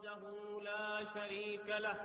وحده لا شريك له،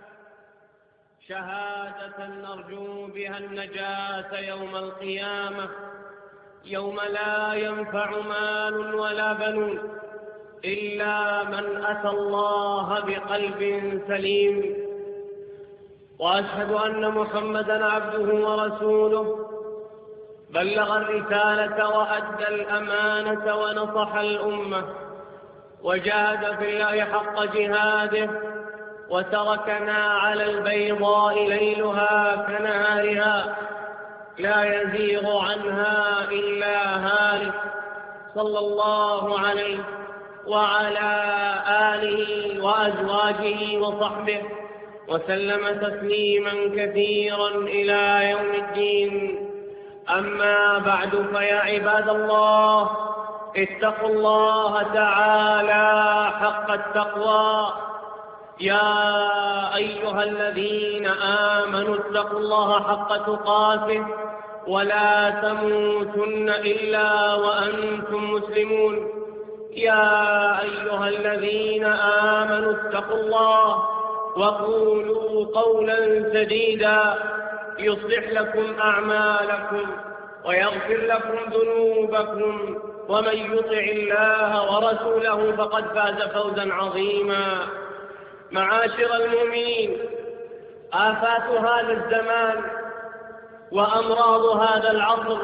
شهادة نرجو بها النجاة يوم القيامة، يوم لا ينفع مال ولا بنون إلا من أتى الله بقلب سليم. وأشهد أن محمدًا عبده ورسوله، بلغ الرسالة وأدى الأمانة ونصح الأمة، وجاهد في الله حق جهاده، وتركنا على البيضاء ليلها كنهارها لا يزيغ عنها إلا هالك، صلى الله عليه وعلى آله وأزواجه وصحبه وسلم تسليما كثيرا إلى يوم الدين. أما بعد، فيا عباد الله، اتقوا الله تعالى حق التقوى. يا أيها الذين آمنوا اتقوا الله حق تقاته ولا تموتن إلا وأنتم مسلمون. يا أيها الذين آمنوا اتقوا الله وقولوا قولا سديدا يصلح لكم أعمالكم ويغفر لكم ذنوبكم، ومن يطع الله ورسوله فقد فاز فوزا عظيما. معاشر المؤمنين، آفات هذا الزمان وأمراض هذا العصر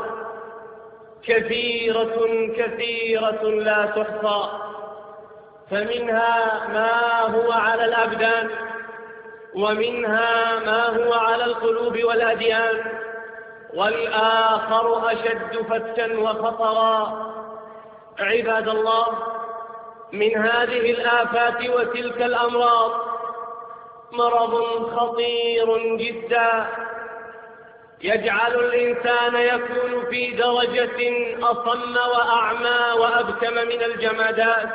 كثيرة كثيرة لا تحصى، فمنها ما هو على الأبدان، ومنها ما هو على القلوب والأديان، والآخر أشد فتكا وخطرا. عباد الله، من هذه الآفات وتلك الأمراض مرض خطير جدا يجعل الإنسان يكون في درجة أصم وأعمى وأبكم من الجمادات.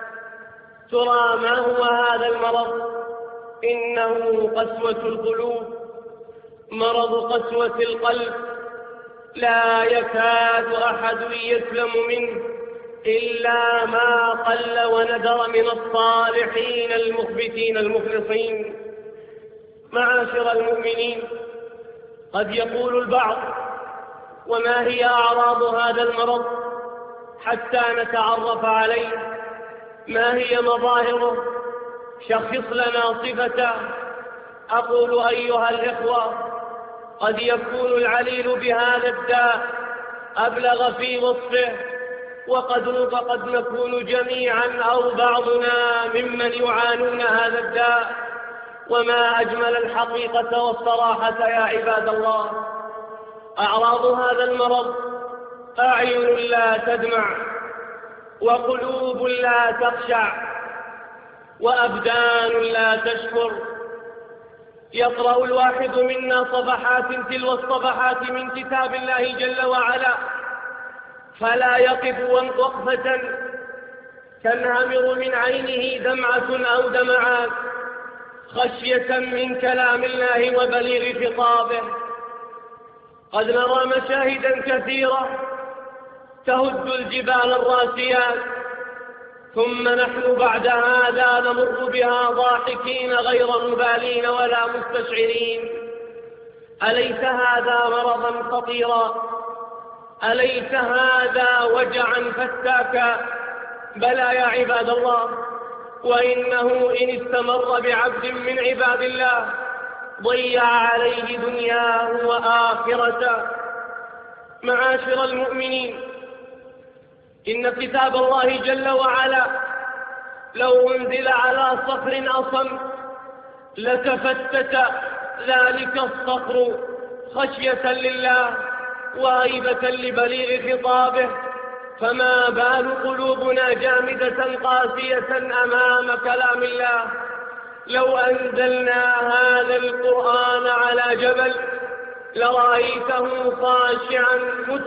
ترى ما هو هذا المرض؟ إنه قسوة القلوب، مرض قسوة القلب، لا يكاد أحد يسلم منه إلا ما قل وندر من الصالحين المخبتين المخلصين. معاشر المؤمنين، قد يقول البعض: وما هي أعراض هذا المرض حتى نتعرف عليه؟ ما هي مظاهره؟ شخص لنا صفته. أقول أيها الإخوة، قد يكون العليل بهذا الداء أبلغ في وصفه، وقد نكون جميعا أو بعضنا ممن يعانون هذا الداء. وما أجمل الحقيقة والصراحة يا عباد الله. أعراض هذا المرض: أعين لا تدمع، وقلوب لا تخشع، وأبدان لا تشكر. يقرأ الواحد منا صفحات تلو الصفحات من كتاب الله جل وعلا، فلا يقف وقفة تنهمر من عينه دمعة أو دمعات خشية من كلام الله وبليغ خطابه. قد نرى مشاهدا كثيرة تهد الجبال الراسيات، ثم نحن بعد هذا نمر بها ضاحكين غير مبالين ولا مستشعرين. أليس هذا مرضا خطيرا؟ أليس هذا وجعا فتاكا؟ بلى يا عباد الله، وإنه إن استمر بعبد من عباد الله ضيع عليه دنياه وآخرته. معاشر المؤمنين، إن كتاب الله جل وعلا لو أنزل على صخر أصم لتفتت ذلك الصخر خشية لله وهيبة لبليغ خطابه، فما بال قلوبنا جامدة قاسية أمام كلام الله. لو أنزلنا هذا القرآن على جبل لرأيته خاشعا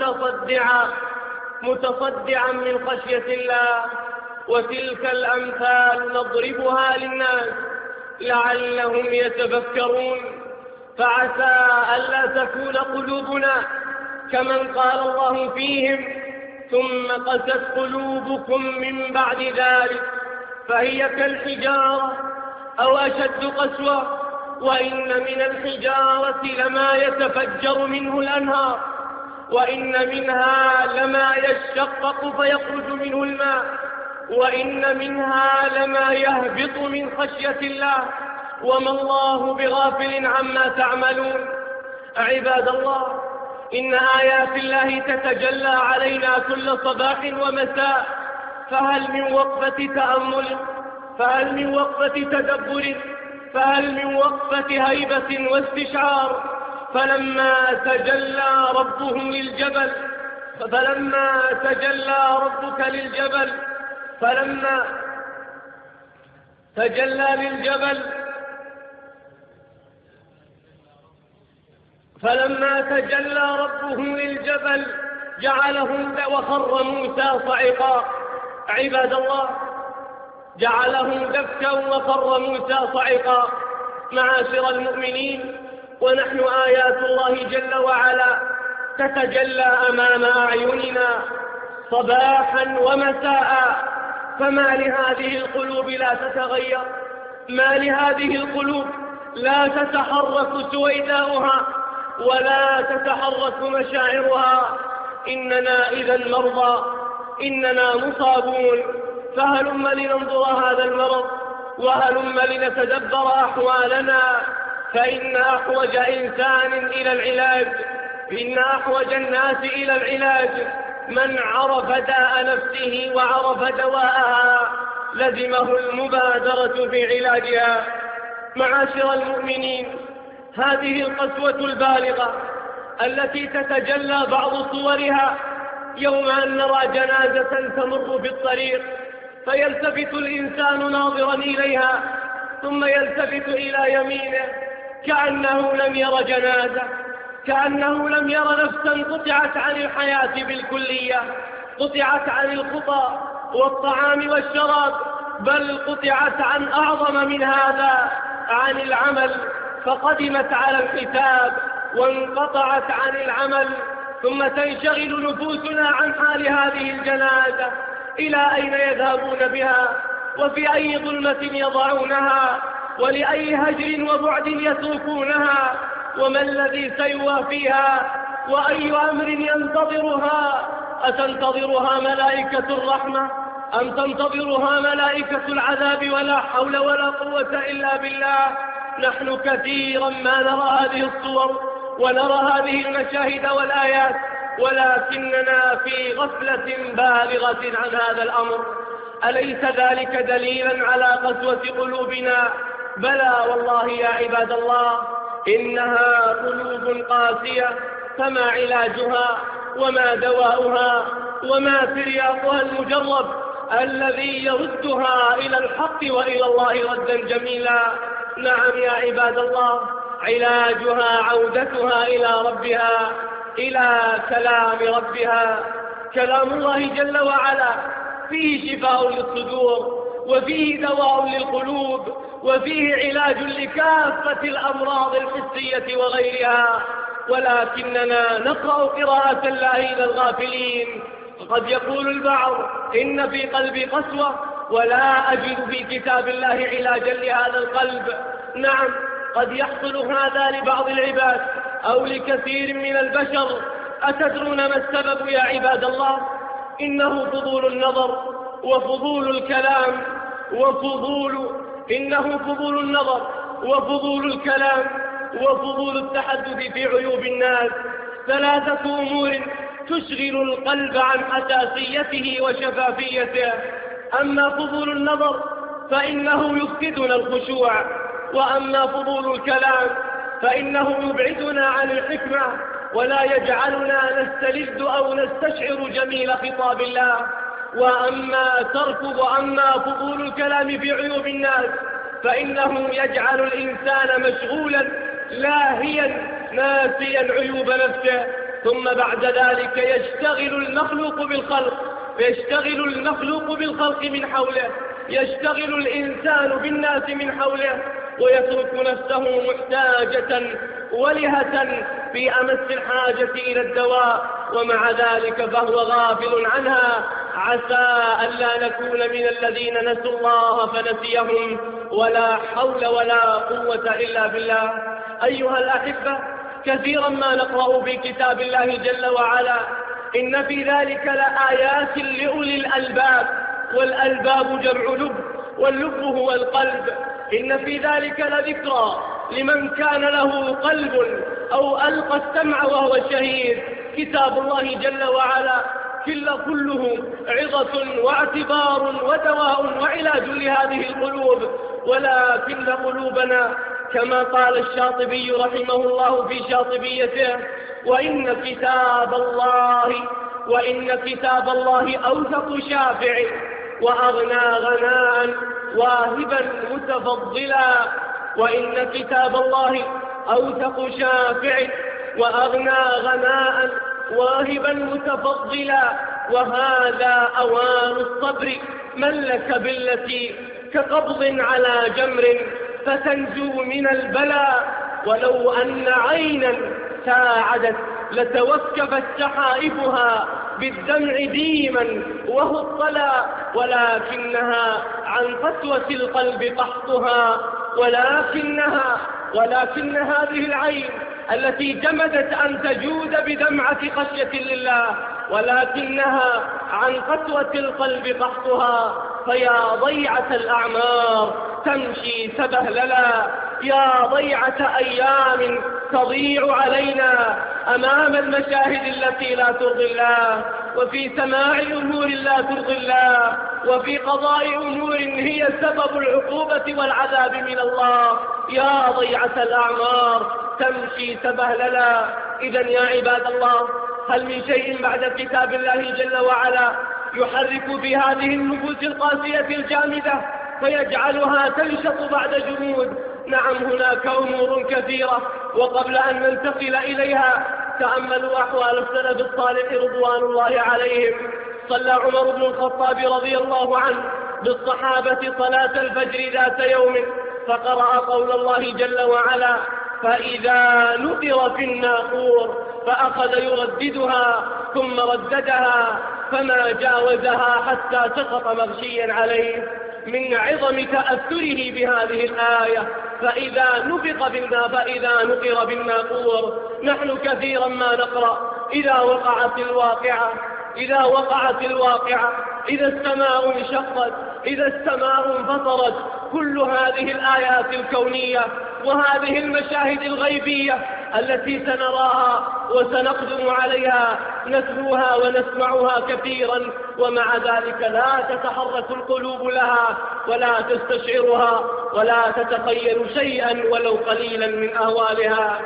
متصدعا من خشية الله. وتلك الأمثال نضربها للناس لعلهم يتفكرون، فعسى ألا تكون قلوبنا كمن قال الله فيهم: ثم قست قلوبكم من بعد ذلك فهي كالحجارة أو أشد قسوة. وإن من الحجارة لما يتفجر منه الأنهار، وإن منها لما يشقق فيخرج منه الماء، وإن منها لما يهبط من خشية الله، وما الله بغافل عما تعملون. عباد الله، إن آيات الله تتجلى علينا كل صباح ومساء، فهل من وقفة تأمل؟ فهل من وقفة تدبر؟ فهل من وقفة هيبة واستشعار؟ فلما تجلى ربهم للجبل فلما تجلى ربك للجبل فلما تجلى للجبل فلما تجلى ربهم للجبل جعلهم وخر موسى صعقا. عباد الله، جعلهم دكا وخر موسى صعقا. معاشر المؤمنين، ونحن آيات الله جل وعلا تتجلى أمام أعيننا صباحا ومساء، فما لهذه القلوب لا تتغير؟ ما لهذه القلوب لا تتحرك سويداؤها ولا تتحرك مشاعرها؟ إننا إذا مرضى، إننا مصابون. فهلم لننظر هذا المرض، وهلم لنتدبر أحوالنا، فإن أحوج إنسان إلى العلاج، إن أحوج الناس إلى العلاج من عرف داء نفسه وعرف دواءها لزمه المبادرة في علاجها. معاشر المؤمنين، هذه القسوة البالغة التي تتجلى بعض صورها يوم أن نرى جنازة تمر في الطريق، فيلتفت الإنسان ناظرا إليها، ثم يلتفت إلى يمينه كأنه لم ير جنازة، كأنه لم ير نفسا قطعت عن الحياة بالكلية، قطعت عن الخطى والطعام والشراب، بل قطعت عن أعظم من هذا، عن العمل، فقدمت على الحساب وانقطعت عن العمل. ثم تنشغل نفوسنا عن حال هذه الجنازة، إلى أين يذهبون بها، وفي أي ظلمة يضعونها، ولأي هجر وبعد يتركونها، وما الذي سيوافيها، وأي أمر ينتظرها؟ أتنتظرها ملائكة الرحمة أم تنتظرها ملائكة العذاب؟ ولا حول ولا قوة إلا بالله. نحن كثيرا ما نرى هذه الصور ونرى هذه المشاهد والآيات، ولكننا في غفلة بالغة عن هذا الأمر. أليس ذلك دليلا على قسوة قلوبنا؟ بلى والله يا عباد الله، إنها قلوب قاسية، فما علاجها وما دواؤها وما ترياقها المجرب الذي يردها إلى الحق وإلى الله ردا جميلا؟ نعم يا عباد الله، علاجها عودتها إلى ربها، إلى كلام ربها. كلام الله جل وعلا فيه شفاء للصدور، وفيه دواء للقلوب، وفيه علاج لكافة الأمراض الحسية وغيرها، ولكننا نقرأ قراءة الله للغافلين. قد يقول البعض إن في قلبي قسوة ولا أجد في كتاب الله علاجا لهذا القلب. نعم، قد يحصل هذا لبعض العباد أو لكثير من البشر. أتدرون ما السبب يا عباد الله؟ إنه فضول النظر وفضول الكلام إنه فضول النظر وفضول الكلام وفضول التحدث في عيوب الناس. ثلاثة أمور تشغل القلب عن حساسيته وشفافيته. أما فضول النظر فإنه يفقدنا الخشوع، وأما فضول الكلام فإنه يبعدنا عن الحكمة ولا يجعلنا نستلذ أو نستشعر جميل خطاب الله. وأما فضول الكلام في عيوب الناس فإنه يجعل الإنسان مشغولا لاهيا ناسيا عيوب نفسه، ثم بعد ذلك يشتغل المخلوق بالخلق من حوله، يشتغل الإنسان بالناس من حوله، ويترك نفسه محتاجة ولهة في أمس الحاجة إلى الدواء، ومع ذلك فهو غافل عنها عسى ألا نكون من الذين نسوا الله فنسيهم، ولا حول ولا قوة إلا بالله. أيها الأحبة، كثيرا ما نقرأ في كتاب الله جل وعلا إن في ذلك لآيات لأولي الألباب، والألباب جمع لب، واللب هو القلب. إن في ذلك لذكرى لمن كان له قلب أو ألقى السمع وهو شهيد. كتاب الله جل وعلا كله عظة واعتبار ودواء وعلاج لهذه القلوب، ولكن قلوبنا كما قال الشاطبي رحمه الله في شاطبيته: وإن كتاب الله أوثق شافع، وأغنى غناء واهبا متفضلا. وإن كتاب الله أوثق شافع، وأغنى غناء واهبا متفضلا. وهذا أوان الصبر، من لك بالتي كقبض على جمر فتنجو من البلاء. ولو أن عينا ساعدت لتوكفت سحائفها بالدمع ديما وهو الطلاء، ولكنها عن قسوة القلب قحطها. ولكن هذه العين التي جمدت أن تجود بدمعة خشية لله، ولكنها عن قسوة القلب قحطها. فيا ضيعة الأعمار تمشي سبهللا، يا ضيعة أيام تضيع علينا أمام المشاهد التي لا ترضي الله، وفي سماع أمور لا ترضي الله، وفي قضاء أمور هي سبب العقوبة والعذاب من الله. يا ضيعة الأعمار تمشي سبهللا. إذا يا عباد الله، هل من شيء بعد كتاب الله جل وعلا يحرك في هذه النفوس القاسية الجامدة فيجعلها تنشط بعد جمود؟ نعم، هناك أمور كثيرة، وقبل أن ننتقل إليها تأملوا أحوال السلف الصالح رضوان الله عليهم. صلى عمر بن الخطاب رضي الله عنه بالصحابة صلاة الفجر ذات يوم، فقرأ قول الله جل وعلا: فإذا نقر في الناقور، فأخذ يرددها ثم رددها فما جاوزها حتى سقط مغشيا عليه. من عظم تأثره بهذه الآية فإذا نقر بالناقور، نحن كثيرا ما نقرأ: إذا وقعت الواقعة، إذا السماء انشقت، إذا السماء انفطرت. كل هذه الآيات الكونية وهذه المشاهد الغيبية التي سنراها وسنقدم عليها نتلوها ونسمعها كثيرا، ومع ذلك لا تتحرك القلوب لها ولا تستشعرها ولا تتخيل شيئا ولو قليلا من أهوالها.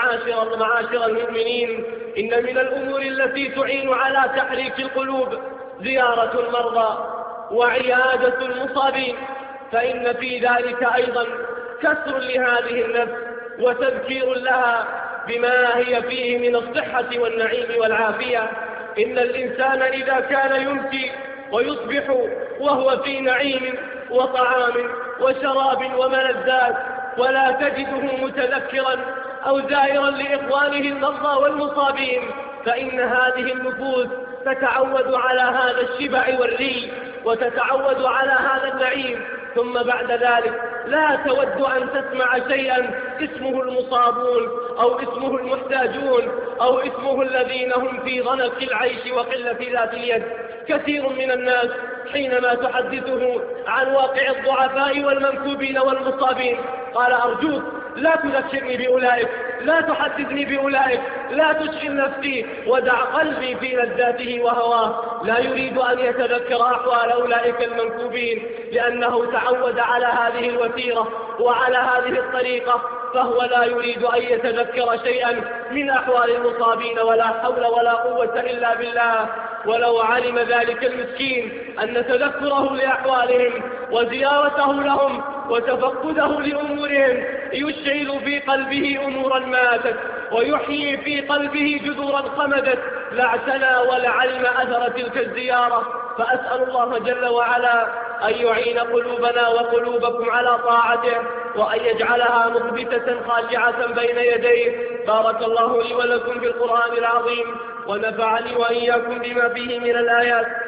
معاشر المؤمنين، إن من الأمور التي تعين على تحريك القلوب زيارة المرضى وعيادة المصابين، فإن في ذلك أيضا كسر لهذه النفس وتذكير لها بما هي فيه من الصحة والنعيم والعافية. إن الإنسان إذا كان يمسي ويصبح وهو في نعيم وطعام وشراب وملذات، ولا تجده متذكرا أو زائرا لإخوانه المرضى والمصابين، فإن هذه النفوس تتعود على هذا الشبع والري، وتتعود على هذا النعيم، ثم بعد ذلك لا تود أن تسمع شيئا اسمه المصابون أو اسمه المحتاجون أو اسمه الذين هم في ضنك العيش وقلة ذات اليد. كثير من الناس حينما تحدثه عن واقع الضعفاء والمنكوبين والمصابين قال: أرجوك لا تذكرني بأولئك، لا تحدثني بأولئك، لا تشغل نفسي، ودع قلبي في لذاته وهواه. لا يريد أن يتذكر أحوال أولئك المنكوبين، لأنه تعود على هذه الوتيرة وعلى هذه الطريقة، فهو لا يريد أن يتذكر شيئا من أحوال المصابين، ولا حول ولا قوة إلا بالله. ولو علم ذلك المسكين أن تذكره لأحوالهم وزيارته لهم وتفقده لأمورهم يشعل في قلبه أمورا ماتت، ويحيي في قلبه جذورا خمدت، لاعتنى ولعلم أثر تلك الزيارة. فأسأل الله جل وعلا أن يعين قلوبنا وقلوبكم على طاعته، وأن يجعلها مخبتة خاشعة بين يديه. بارك الله لي ولكم في القرآن العظيم، ونفعني وإياكم بما فيه من الآيات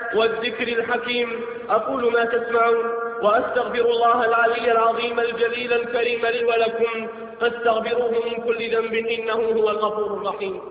والذكر الحكيم. أقول ما تسمعون وأستغفر الله العلي العظيم الجليل الكريم لي ولكم، فاستغفروه من كل ذنب إنه هو الغفور الرحيم.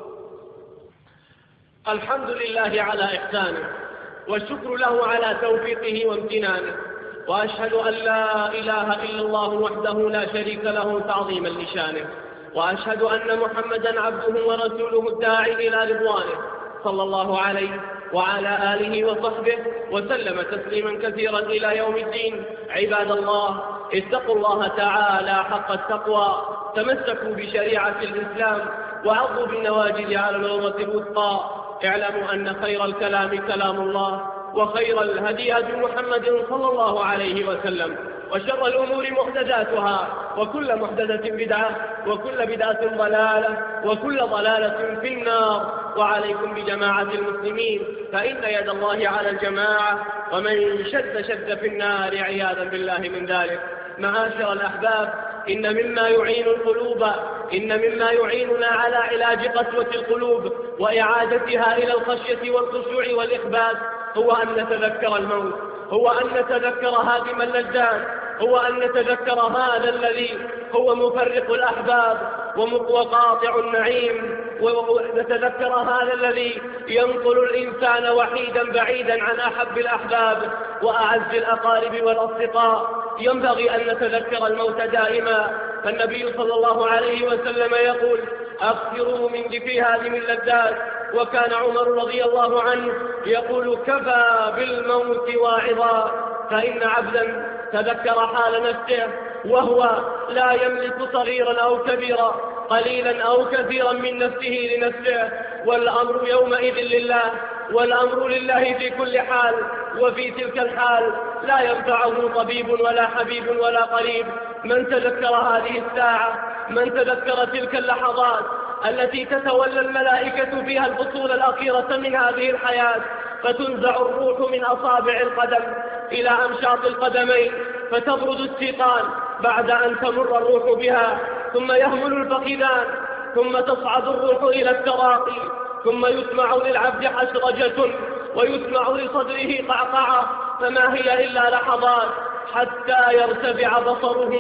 الحمد لله على إحسانه، والشكر له على توفيقه وامتنانه، وأشهد أن لا إله إلا الله وحده لا شريك له تعظيما لشانه، وأشهد أن محمدا عبده ورسوله الداعي إلى رضوانه، صلى الله عليه وعلى آله وصحبه وسلم تسليما كثيرا إلى يوم الدين. عباد الله، اتقوا الله تعالى حق التقوى، تمسكوا بشريعة الإسلام وعضوا بالنواجذ على العروة الوثقى. اعلموا أن خير الكلام كلام الله، وخير الهدي هدي محمد صلى الله عليه وسلم، وشر الأمور محدثاتها، وكل محدثة بدعة، وكل بدعة ضلالة، وكل ضلالة في النار. وعليكم بجماعة المسلمين، فإن يد الله على الجماعة، ومن شد في النار عياذا بالله من ذلك. معاشر الأحباب، إن مما يعيننا على علاج قسوة القلوب وإعادتها إلى الخشية والخشوع والإخبات هو أن نتذكر الموت، هو أن نتذكر هادم اللذات، هو أن نتذكر هذا الذي هو مفرق الأحباب وقاطع النعيم، ونتذكر هذا الذي ينقل الإنسان وحيدا بعيدا عن أحب الأحباب وأعز الأقارب والأصدقاء. ينبغي أن نتذكر الموت دائما، فالنبي صلى الله عليه وسلم يقول: أكثروا من ذكر هذه اللذات. وكان عمر رضي الله عنه يقول: كفى بالموت واعظا. فإن عبدا تذكر حال نفسه وهو لا يملك صغيرا أو كبيرا، قليلا أو كثيرا من نفسه لنفسه، والأمر يومئذ لله، والأمر لله في كل حال. وفي تلك الحال لا ينفعه طبيب ولا حبيب ولا قريب. من تذكر هذه الساعة، من تذكر تلك اللحظات التي تتولى الملائكة فيها الفصول الأخيرة من هذه الحياة، فتنزع الروح من أصابع القدم إلى أمشاط القدمين، فتبرد السيقان بعد أن تمر الروح بها، ثم يهمل الفخذان، ثم تصعد الروح إلى التراقي، ثم يسمع للعبد حسرجة ويسمع لصدره قعقعة، فما هي إلا لحظات حتى يرتفع بصره،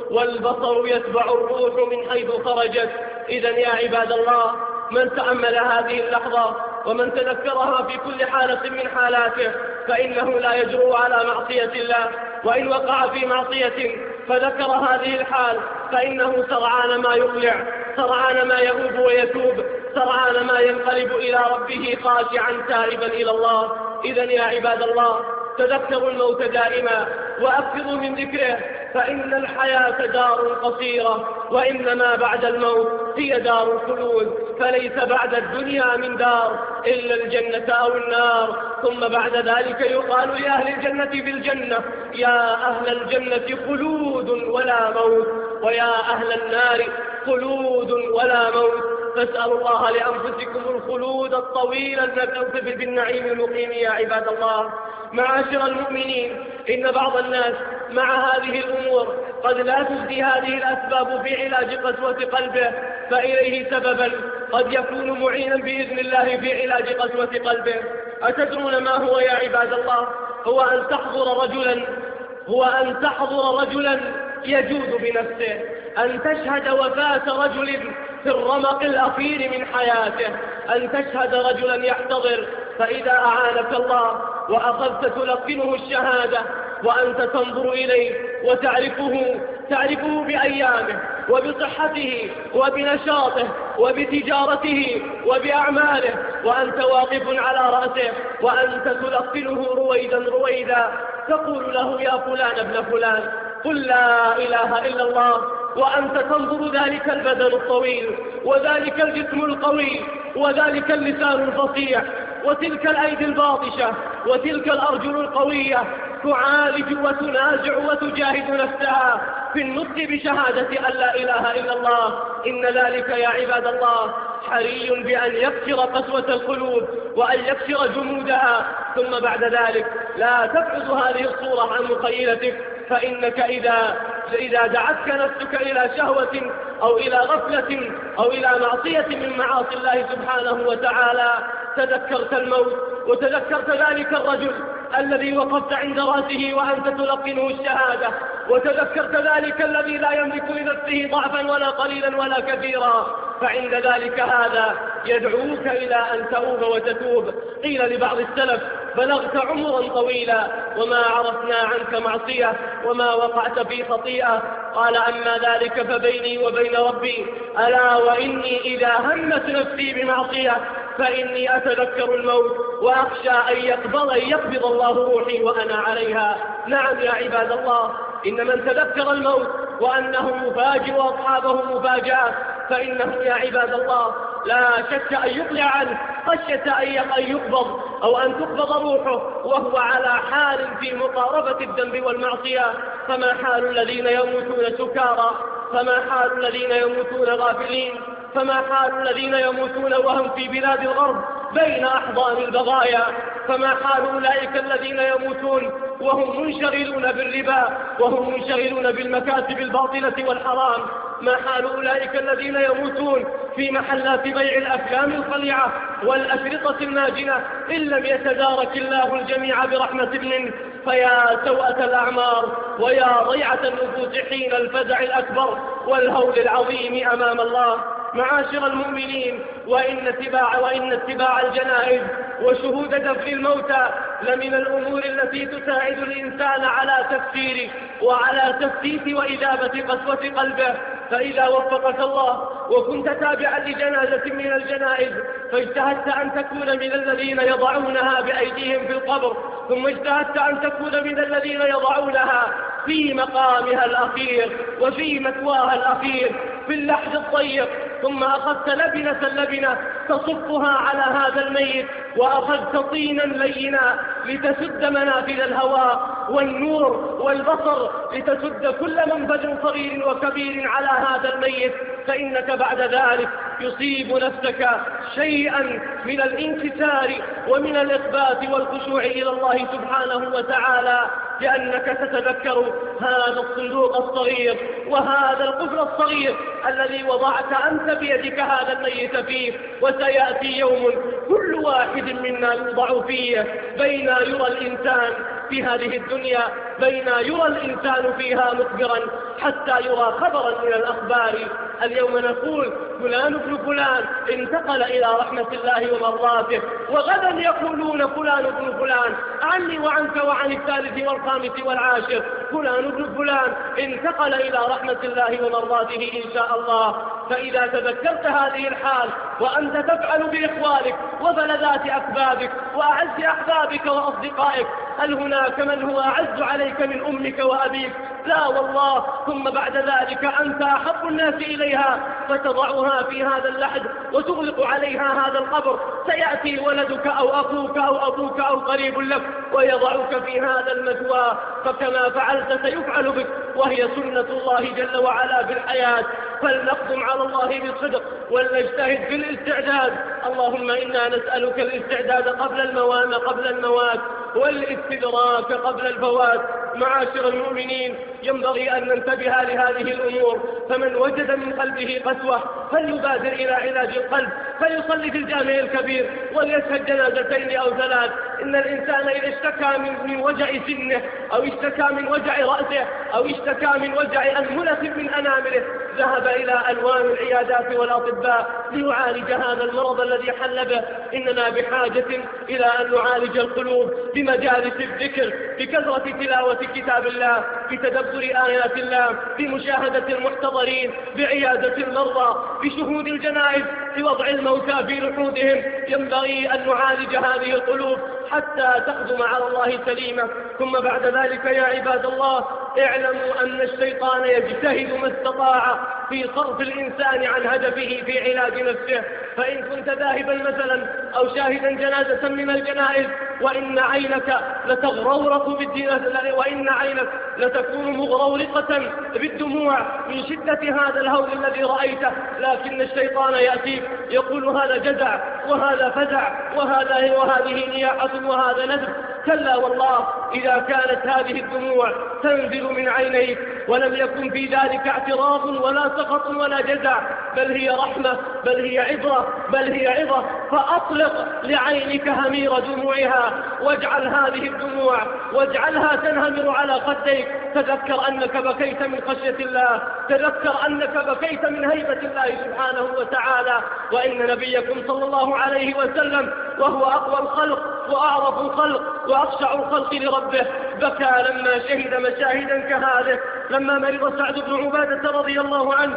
والبصر يتبع الروح من حيث خرجت. إذن يا عباد الله، من تأمل هذه اللحظة ومن تذكرها في كل حالة من حالاته فإنه لا يجرؤ على معصية الله، وإن وقع في معصية فذكر هذه الحال فإنه سرعان ما يقلع، سرعان ما يؤوب ويتوب، سرعان ما ينقلب إلى ربه خاشعا تائبا إلى الله. إذن يا عباد الله، تذكروا الموت دائما وأكثروا من ذكره، فإن الحياة دار قصيرة، وإنما بعد الموت هي دار الخلود، فليس بعد الدنيا من دار إلا الجنة أو النار. ثم بعد ذلك يقال لأهل الجنة بالجنة: يا أهل الجنة خلود ولا موت، ويا أهل النار خلود ولا موت. فاسألوا الله لأنفسكم الخلود الطويل الذي بالنعيم المقيم يا عباد الله. معاشر المؤمنين، إن بعض الناس مع هذه الأمور قد لا تجدي هذه الأسباب في علاج قسوة قلبه، فإليه سببا قد يكون معينا بإذن الله في علاج قسوة قلبه. أتدرون ما هو يا عباد الله؟ هو أن تحضر رجلا يجود بنفسه، أن تشهد وفاة رجل في الرمق الأخير من حياته، أن تشهد رجلا يحتضر، فإذا أعانك الله وأخذت تلقنه الشهادة وأنت تنظر إليه تعرفه بأيامه وبصحته وبنشاطه وبتجارته وبأعماله، وأنت واقف على رأسه وأنت تلقنه رويدا تقول له: يا فلان ابن فلان، قل لا إله إلا الله، وأنت تنظر ذلك البدن الطويل وذلك الجسم القوي وذلك اللسان الفصيح وتلك الأيدي الباطشة وتلك الأرجل القوية تعالج وتنازع وتجاهد نفسها في النطق بشهادة أن لا إله إلا الله. إن ذلك يا عباد الله حري بأن يكسر قسوة القلوب وأن يكسر جمودها. ثم بعد ذلك لا تبعد هذه الصورة عن مخيلتك، فإنك إذا دعتك نفسك إلى شهوة أو إلى غفلة أو إلى معصية من معاصي الله سبحانه وتعالى تذكرت الموت، وتذكرت ذلك الرجل الذي وقفت عند رأسه وأنت تلقنه الشهادة، وتذكرت ذلك الذي لا يملك لنفسه ضعفا ولا قليلا ولا كثيرا، فعند ذلك هذا يدعوك إلى أن تؤوب وتتوب. قيل لبعض السلف: بلغت عمرا طويلا وما عرفنا عنك معصية وما وقعت في خطيئة. قال: أما ذلك فبيني وبين ربي، ألا وإني إذا همت نفسي بمعصية فإني أتذكر الموت وأخشى أن يقبض الله روحي وأنا عليها. نعم يا عباد الله، إن من تذكر الموت وأنه مفاجئ أصحابه مفاجأة فإنه يا عباد الله لا شك أن يقلع عنه خشية أن يقبض أو أن تقبض روحه وهو على حال في مقاربة الذنب والمعصية. فما حال الذين يموتون سكارى؟ فما حال الذين يموتون غافلين؟ فما حال الذين يموتون وهم في بلاد الغرب بين أحضان البغايا؟ فما حال أولئك الذين يموتون وهم منشغلون بالربا، وهم منشغلون بالمكاسب الباطلة والحرام؟ ما حال أولئك الذين يموتون في محلات بيع الأفلام الخليعة والأشرطة الماجنة إن لم يتدارك الله الجميع برحمة منه؟ فيا سوءة الأعمار ويا ضيعة النفوس حين الفزع الأكبر والهول العظيم أمام الله. معاشر المؤمنين، وإن اتباع الجنائز وشهود دفن الموتى لمن الأمور التي تساعد الإنسان على تفكيره وعلى تفتيت وإذابة قسوة قلبه. فإذا وفقك الله وكنت تابعا لجنازة من الجنائز فاجتهدت أن تكون من الذين يضعونها بأيديهم في القبر، ثم اجتهدت أن تكون من الذين يضعونها في مقامها الأخير وفي مثواها الأخير في اللحظ الضيق، ثم أخذت لبنة تصفها على هذا الميت، وأخذت طينا لينا لتسد منافذ الهواء والنور والبصر، لتسد كل منفذ صغير وكبير على هذا الميت، فإنك بعد ذلك يصيب نفسك شيئا من الانكسار ومن الإخبات والخشوع إلى الله سبحانه وتعالى، لأنك تتذكر هذا الصندوق الصغير وهذا القفل الصغير الذي وضعت أنت بيدك هذا الميت فيه. وسيأتي يوم كل واحد منا يوضع فيه بين يرى الإنسان في هذه الدنيا يرى الإنسان فيها مخبرا حتى يرى خبرا من الأخبار. اليوم نقول فلان ابن فلان انتقل إلى رحمة الله ومرضاته، وغدا يقولون فلان ابن فلان عني وعنك وعن الثالث والخامس والعاشر، فلان ابن فلان انتقل إلى رحمة الله ومرضاته إن شاء الله. فإذا تذكرت هذه الحال وأنت تفعل بإخوانك وبلدات أكبابك وأعز أحبابك وأصدقائك، هل هناك من هو أعز عليك من أمك وأبيك؟ لا والله. ثم بعد ذلك أنت أحب الناس إليها فتضعها في هذا اللحد وتغلق عليها هذا القبر. سيأتي ولدك أو أخوك أو أبوك أو قريب لك ويضعك في هذا المثوى، فكما فعلت سيفعل بك، وهي سنة الله جل وعلا في الحياة. فلنقدم على الله بالصدق ولنجتهد في الاستعداد. اللهم إنا نسألك الاستعداد قبل الموات والاستدراك قبل الفوات. معاشر المؤمنين، ينبغي أن ننتبه لهذه الأمور، فمن وجد من قلبه قسوة فليبادر إلى علاج القلب، فليصلي في الجامع الكبير وليشهد جنازتين أو ثلاث. إن الإنسان إذا اشتكى من وجع سنه أو اشتكى من وجع رأسه أو اشتكى من وجع أنملة من أنامله ذهب إلى ألوان العيادات والأطباء ليعالج هذا المرض الذي حل به. إننا بحاجة إلى أن نعالج القلوب بمجالس الذكر، بكثرة تلاوة كتاب الله، بتدبر آيات الله، بمشاهدة المحتضرين، بعيادة المرضى، بشهود الجنائز، بوضع الموتى في لحودهم. ينبغي أن نعالج هذه القلوب حتى تقدم على الله سليمة. ثم بعد ذلك يا عباد الله، اعلموا أن الشيطان يجتهد ما استطاع في صرف الإنسان عن هدفه في علاج نفسه. فإن كنت ذاهبا مثلا أو شاهدا جنازة من الجنائز وإن عينك لتكون مغرورقة بالدموع من شدة هذا الهول الذي رأيته، لكن الشيطان يأتيك يقول هذا جزع وهذا فزع وهذه نياحة وهذا ندب. كلا والله، إذا كانت هذه الدموع تنزل من عينيك ولم يكن في ذلك اعتراض ولا سخط ولا جزع، بل هي رحمة، بل هي عبرة، بل هي عظة، فأطلق لعينك همير دموعها، واجعل هذه الدموع واجعلها تنهمر على خديك. تذكر أنك بكيت من خشية الله، تذكر أنك بكيت من هيبة الله سبحانه وتعالى، وإن نبيكم صلى الله عليه وسلم وهو أقوى الخلق وأعرف الخلق وأخشع الخلق لربه بكى لما شهد مشاهدا كهذه. لما مرض سعد بن عبادة رضي الله عنه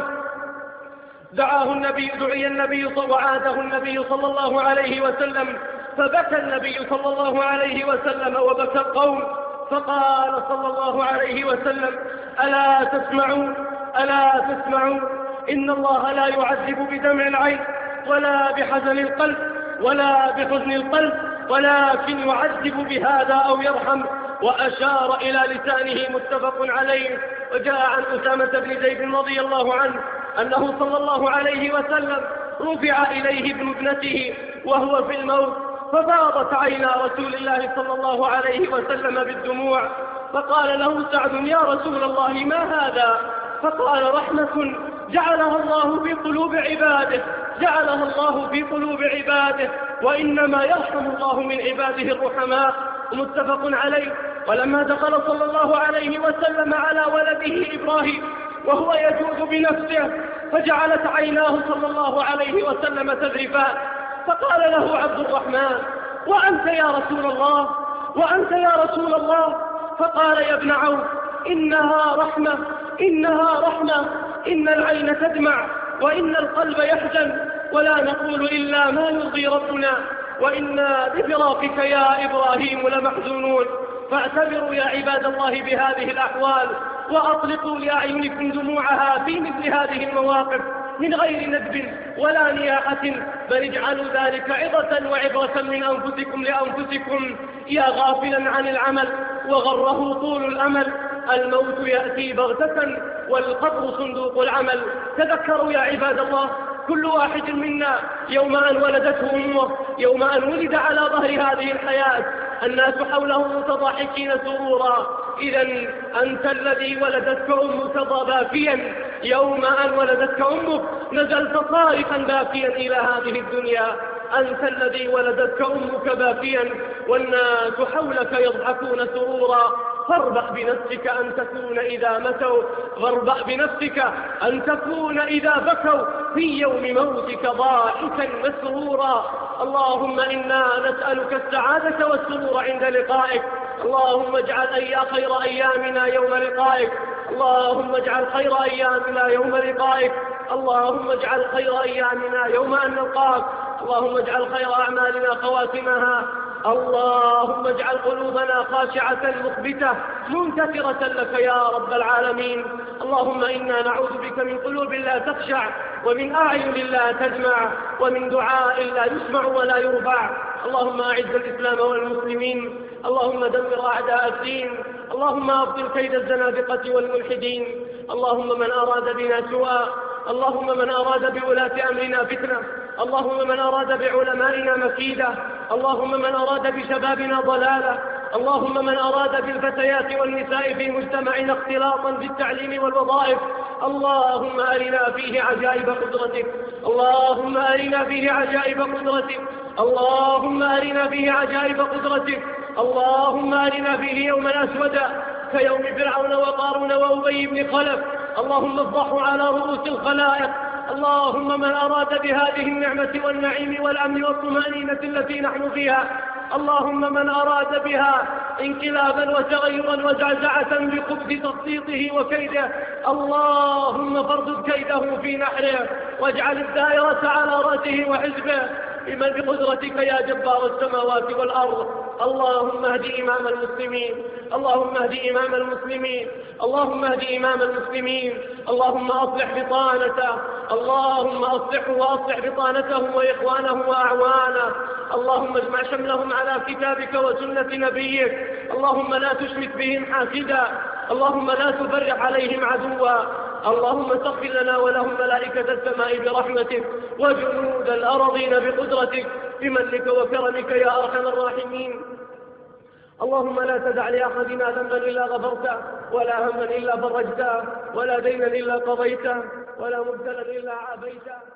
دعي النبي وعاده النبي صلى الله عليه وسلم، فبكى النبي صلى الله عليه وسلم وبكى القوم، فقال صلى الله عليه وسلم: ألا تسمعون إن الله لا يعذب بدمع العين ولا بحزن القلب ولا بحزن القلب، ولكن يعذب بهذا أو يرحم. وأشار إلى لسانه، متفق عليه. وجاء عن أسامة بن زيد رضي الله عنه أنه صلى الله عليه وسلم رفع إليه ابن ابنته وهو في الموت، ففاضت عينا رسول الله صلى الله عليه وسلم بالدموع، فقال له سعد: يا رسول الله ما هذا؟ فقال: رحمة جعلها الله في قلوب عباده، وإنما يرحم الله من عباده الرحماء. متفق عليه. ولما دخل صلى الله عليه وسلم على ولده إبراهيم وهو يجود بنفسه، فجعلت عيناه صلى الله عليه وسلم تذرفان، فقال له عبد الرحمن: وأنت يا رسول الله؟ فقال: يا ابن عوف، إنها رحمة، إن العين تدمع وإن القلب يحزن، ولا نقول إلا ما يرضي ربنا، وإنا بفراقك يا إبراهيم لمحزونون. فاعتبروا يا عباد الله بهذه الأحوال، وأطلقوا لأعينكم دموعها في مثل هذه المواقف من غير ندب ولا نياحة، بل اجعلوا ذلك عظة وعبرة من أنفسكم لأنفسكم. يا غافلا عن العمل وغره طول الأمل، الموت يأتي بغتة والقبر صندوق العمل. تذكروا يا عباد الله، كل واحد منا يوم أن ولدته أمه، يوم أن ولد على ظهر هذه الحياة، الناس حوله متضاحكين سرورا. إذا أنت الذي ولدتك أمك باكيا، يوم أن ولدتك أمك نزلت صارخا باكيا إلى هذه الدنيا. أنت الذي ولدتك أمك باكيا والناس حولك يضحكون سرورا. فاربح بنفسك أن تكون إذا متوا، واربح بنفسك أن تكون إذا بكوا في يوم موتك ضاحكا مسرورا. اللهم إنا نسألك السعادة والسرور عند لقائك. اللهم اجعل خير أيامنا يوم لقائك. اللهم اجعل خير أيامنا يوم لقائك. اللهم اجعل خير أيامنا يوم أن نلقاك. اللهم اجعل خير أعمالنا خواتمها. اللهم اجعل قلوبنا خاشعة مخبتة منكسرة لك يا رب العالمين. اللهم إنا نعوذ بك من قلوب لا تخشع، ومن أعين لا تدمع، ومن دعاء لا يسمع ولا يرفع. اللهم أعز الإسلام والمسلمين، اللهم دمر أعداء الدين، اللهم أبطل كيد الزنادقة والملحدين. اللهم من أراد بنا سوءا، اللهم من أراد بولاة أمرنا فتنة، اللهم من أراد بعلمائنا مكيدة، اللهم من أراد بشبابنا ضلالة، اللهم من أراد بالفتيات والنساء في مجتمعنا اختلاطا بالتعليم والوظائف، اللهم أرنا فيه عجائب قدرتك، اللهم أرنا فيه عجائب قدرتك، اللهم أرنا فيه عجائب قدرتك، اللهم أرنا فيه يوما أسودا كيوم فرعون وقارون وأبي بن خلف. اللهم افضحه على رؤوس الخلائق. اللهم من أراد بهذه النعمة والنعيم والأمن والطمأنينة التي نحن فيها، اللهم من أراد بها انقلابا وتغيرا وزعزعة بخبث تخطيطه وكيده، اللهم فاردد كيده في نحره واجعل الدائرة على رأسه وحزبه بمن بقدرتك يا جبار السماوات والأرض. اللهم اهد إمام المسلمين، اللهم اهد إمام المسلمين، اللهم اهد إمام المسلمين، اللهم أصلح بطانته، اللهم أصلحه وأصلح بطانته وإخوانه وأعوانه، اللهم اجمع شملهم على كتابك وسنة نبيك، اللهم لا تشمت بهم حاسدا، اللهم لا تفرق عليهم عدوا، اللهم سخر لنا ولهم ملائكة السماء برحمتك وجنود الأرضين بقدرتك بمنك وكرمك يا أرحم الراحمين. اللهم لا تدع لأحدنا ذنبا إلا غفرته، ولا هما إلا فرجته، ولا دينا إلا قضيته، ولا مبتلا إلا عافيته.